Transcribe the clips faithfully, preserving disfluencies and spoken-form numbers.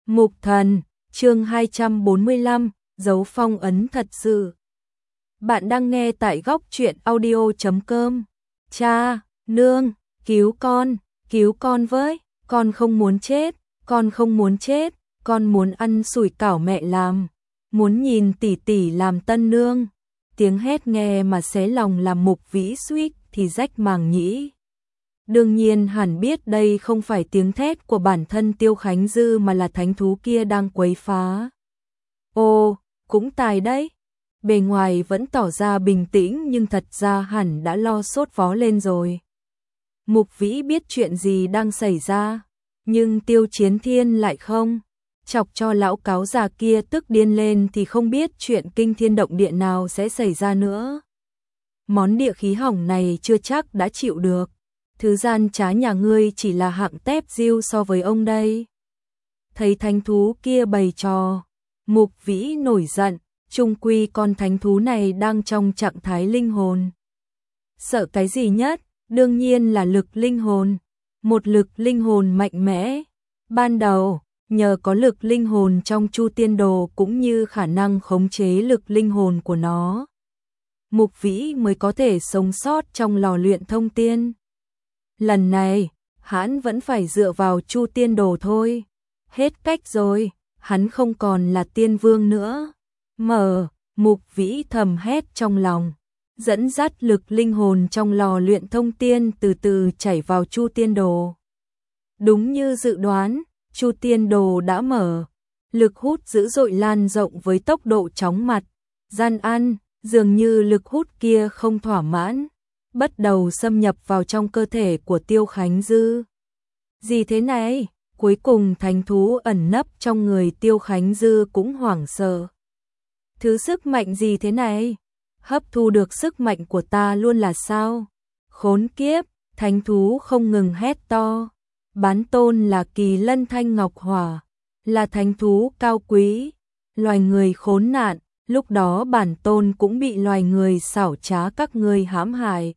Mục Thần, chương hai trăm bốn mươi lăm, dấu phong ấn thật sự. Bạn đang nghe tại góc truyện audio chấm com. Cha, nương, cứu con, cứu con với, con không muốn chết, con không muốn chết, con muốn ăn sủi cảo mẹ làm, muốn nhìn tỷ tỷ làm tân nương. Tiếng hét nghe mà xé lòng làm Mục Vĩ suýt thì rách màng nhĩ. Đương nhiên hẳn biết đây không phải tiếng thét của bản thân Tiêu Khánh Dư mà là thánh thú kia đang quấy phá. Ô, cũng tài đấy. Bề ngoài vẫn tỏ ra bình tĩnh nhưng thật ra hẳn đã lo sốt vó lên rồi. Mục Vĩ biết chuyện gì đang xảy ra, nhưng Tiêu Chiến Thiên lại không. Chọc cho lão cáo già kia tức điên lên thì không biết chuyện kinh thiên động địa nào sẽ xảy ra nữa. Món địa khí hỏng này chưa chắc đã chịu được. Thứ gian trá nhà ngươi chỉ là hạng tép diêu so với ông đây. Thấy thánh thú kia bày trò, Mục Vĩ nổi giận, chung quy con thánh thú này đang trong trạng thái linh hồn. Sợ cái gì nhất? Đương nhiên là lực linh hồn. Một lực linh hồn mạnh mẽ. Ban đầu, nhờ có lực linh hồn trong Chu Tiên Đồ cũng như khả năng khống chế lực linh hồn của nó, Mục Vĩ mới có thể sống sót trong lò luyện thông tiên. Lần này, hắn vẫn phải dựa vào Chu Tiên Đồ thôi. Hết cách rồi, hắn không còn là tiên vương nữa. Mở, Mục Vĩ thầm hét trong lòng, dẫn dắt lực linh hồn trong lò luyện thông tiên từ từ chảy vào Chu Tiên Đồ. Đúng như dự đoán, Chu Tiên Đồ đã mở, lực hút dữ dội lan rộng với tốc độ chóng mặt. Gian ăn, dường như lực hút kia không thỏa mãn, bắt đầu xâm nhập vào trong cơ thể của Tiêu Khánh Dư. Gì thế này? Cuối cùng thánh thú ẩn nấp trong người Tiêu Khánh Dư cũng hoảng sợ. Thứ sức mạnh gì thế này? Hấp thu được sức mạnh của ta luôn là sao? Khốn kiếp, thánh thú không ngừng hét to. Bán tôn là Kỳ Lân Thanh Ngọc Hỏa, là thánh thú cao quý, loài người khốn nạn, lúc đó bản tôn cũng bị loài người xảo trá các ngươi hãm hại.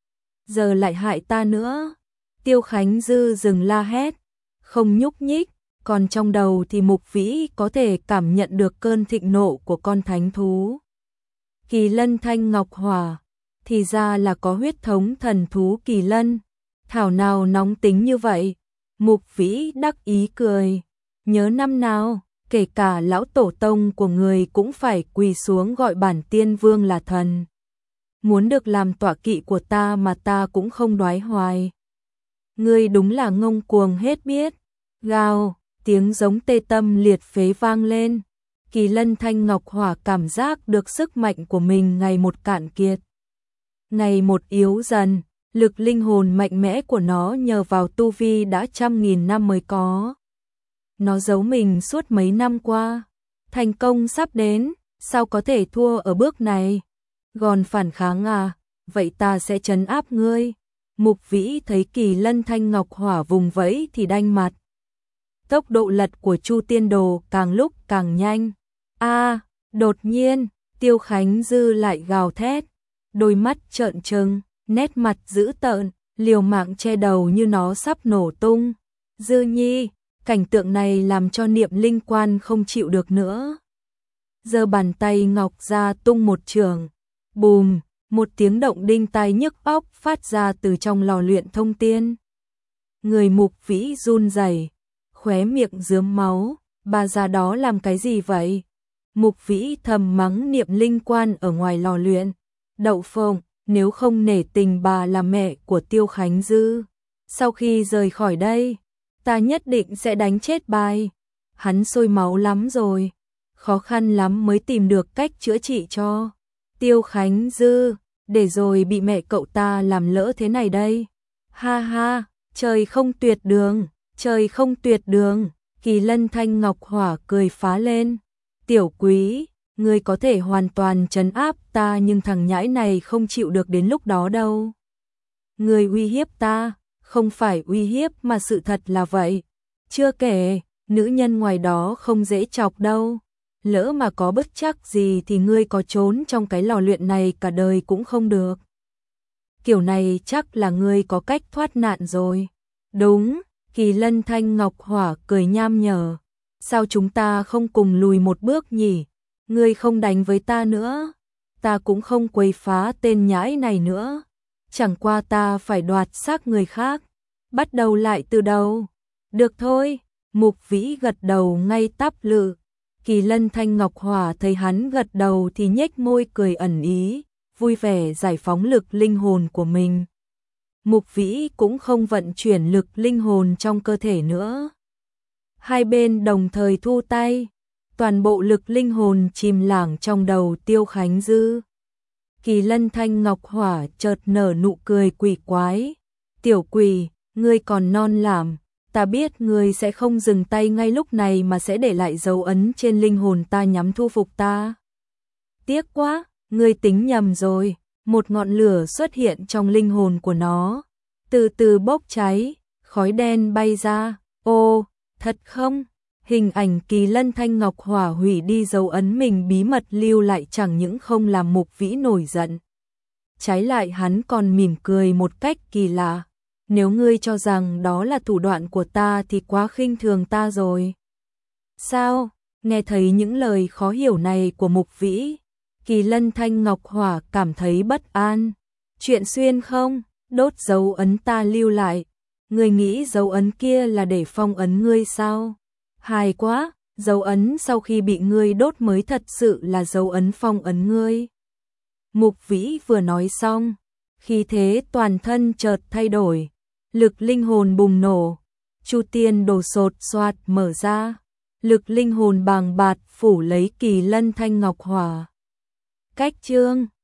Giờ lại hại ta nữa. Tiêu Khánh Dư dừng la hét, không nhúc nhích, còn trong đầu thì Mục Vĩ có thể cảm nhận được cơn thịnh nộ của con thánh thú. Kỳ Lân Thanh Ngọc Hỏa, thì ra là có huyết thống thần thú Kỳ Lân, thảo nào nóng tính như vậy. Mục Vĩ đắc ý cười, nhớ năm nào, kể cả lão tổ tông của người cũng phải quỳ xuống gọi bản tiên vương là thần. Muốn được làm tọa kỵ của ta mà ta cũng không đoái hoài. Ngươi đúng là ngông cuồng hết biết. Gào, tiếng giống tê tâm liệt phế vang lên. Kỳ Lân Thanh Ngọc Hỏa cảm giác được sức mạnh của mình ngày một cạn kiệt, ngày một yếu dần. Lực linh hồn mạnh mẽ của nó nhờ vào tu vi đã trăm nghìn năm mới có. Nó giấu mình suốt mấy năm qua. Thành công sắp đến, sao có thể thua ở bước này? Gòn phản kháng à? Vậy ta sẽ trấn áp ngươi. Mục Vĩ thấy Kỳ Lân Thanh Ngọc Hỏa vùng vẫy thì đanh mặt. Tốc độ lật của Chu Tiên Đồ càng lúc càng nhanh. A, à, đột nhiên, Tiêu Khánh Dư lại gào thét, đôi mắt trợn trừng, nét mặt dữ tợn, liều mạng che đầu như nó sắp nổ tung. Dư Nhi, cảnh tượng này làm cho Niệm Linh Quan không chịu được nữa. Giơ bàn tay ngọc ra tung một chưởng, bùm, một tiếng động đinh tai nhức óc phát ra từ trong lò luyện thông tiên. Người Mục Vĩ run rẩy, khóe miệng rướm máu, bà già đó làm cái gì vậy? Mục Vĩ thầm mắng Niệm Linh Quan ở ngoài lò luyện. Đậu phộng, nếu không nể tình bà là mẹ của Tiêu Khánh Dư, sau khi rời khỏi đây, ta nhất định sẽ đánh chết bài. Hắn sôi máu lắm rồi, khó khăn lắm mới tìm được cách chữa trị cho Tiêu Khánh Dư, để rồi bị mẹ cậu ta làm lỡ thế này đây. Ha ha, trời không tuyệt đường, trời không tuyệt đường. Kỳ Lân Thanh Ngọc Hỏa cười phá lên. Tiểu quý, ngươi có thể hoàn toàn trấn áp ta nhưng thằng nhãi này không chịu được đến lúc đó đâu. Ngươi uy hiếp ta, không phải uy hiếp mà sự thật là vậy. Chưa kể, nữ nhân ngoài đó không dễ chọc đâu. Lỡ mà có bất trắc gì thì ngươi có trốn trong cái lò luyện này cả đời cũng không được. Kiểu này chắc là ngươi có cách thoát nạn rồi. Đúng, Kỳ Lân Thanh Ngọc Hỏa cười nham nhở. Sao chúng ta không cùng lùi một bước nhỉ? Ngươi không đánh với ta nữa, ta cũng không quấy phá tên nhãi này nữa. Chẳng qua ta phải đoạt xác người khác. Bắt đầu lại từ đầu. Được thôi, Mục Vĩ gật đầu ngay tắp lự. Kỳ Lân Thanh Ngọc Hỏa thấy hắn gật đầu thì nhếch môi cười ẩn ý, vui vẻ giải phóng lực linh hồn của mình. Mục Vĩ cũng không vận chuyển lực linh hồn trong cơ thể nữa. Hai bên đồng thời thu tay, toàn bộ lực linh hồn chìm lảng trong đầu Tiêu Khánh Dư. Kỳ Lân Thanh Ngọc Hỏa chợt nở nụ cười quỷ quái. Tiểu quỷ, ngươi còn non lắm, ta biết ngươi sẽ không dừng tay ngay lúc này mà sẽ để lại dấu ấn trên linh hồn ta nhằm thu phục ta. Tiếc quá, ngươi tính nhầm rồi. Một ngọn lửa xuất hiện trong linh hồn của nó, từ từ bốc cháy, khói đen bay ra. Ô, thật không? Hình ảnh Kỳ Lân Thanh Ngọc Hỏa hủy đi dấu ấn mình bí mật lưu lại chẳng những không làm Mục Vĩ nổi giận. Trái lại hắn còn mỉm cười một cách kỳ lạ. Nếu ngươi cho rằng đó là thủ đoạn của ta thì quá khinh thường ta rồi. Sao? Nghe thấy những lời khó hiểu này của Mục Vĩ, Kỳ Lân Thanh Ngọc Hỏa cảm thấy bất an. Chuyện xuyên không? Đốt dấu ấn ta lưu lại. Ngươi nghĩ dấu ấn kia là để phong ấn ngươi sao? Hài quá, dấu ấn sau khi bị ngươi đốt mới thật sự là dấu ấn phong ấn ngươi. Mục Vĩ vừa nói xong, khí thế toàn thân chợt thay đổi, lực linh hồn bùng nổ, chu tiên đồ sột soạt mở ra, lực linh hồn bàng bạt phủ lấy Kỳ Lân Thanh Ngọc Hỏa. Cách chương